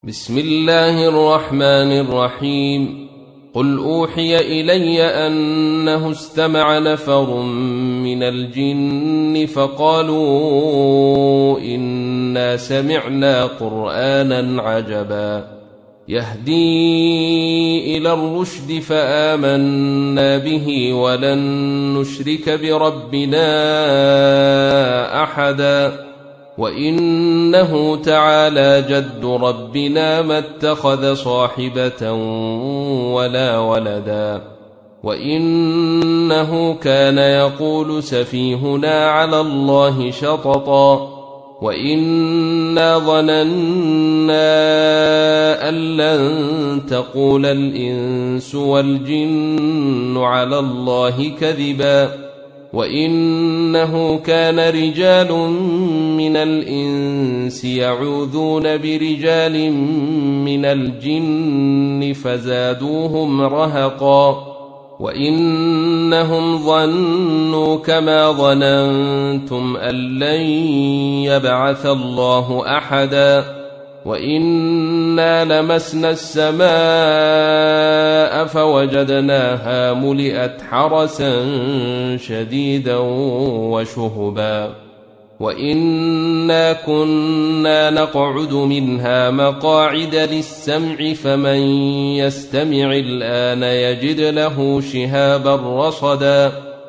بسم الله الرحمن الرحيم. قل أوحي إلي أنه استمع نفر من الجن فقالوا إنا سمعنا قرآنا عجبا يهدي إلى الرشد فآمنا به ولن نشرك بربنا أحدا وإنه تعالى جد ربنا ما اتخذ صاحبة ولا ولدا وإنه كان يقول سفيهنا على الله شططا وإنا ظننا أن لن تقول الإنس والجن على الله كذبا وإنه كان رجال من الإنس يعوذون برجال من الجن فزادوهم رهقا وإنهم ظنوا كما ظننتم أن لن يبعث الله أحدا وإنا لمسنا السماء فوجدناها ملئت حرسا شديدا وشهبا وإنا كنا نقعد منها مقاعد للسمع فمن يستمع الآن يجد له شهابا رصدا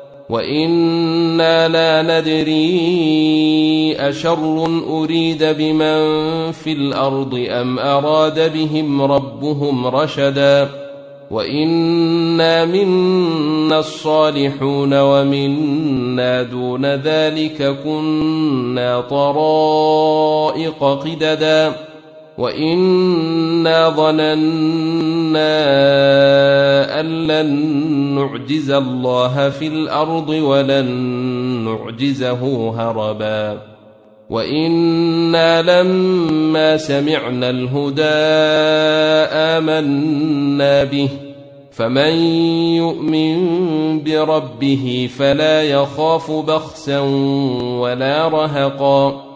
وإنا لا ندري أشر أريد بمن في الأرض أم أراد بهم ربهم رشدا وإنا منا الصالحون ومنا دون ذلك كنا طرائق قددا وإنا ظننا أن لن نعجز الله في الأرض ولن نعجزه هربا وإنا لما سمعنا الهدى آمنا به فمن يؤمن بربه فلا يخاف بخسا ولا رهقا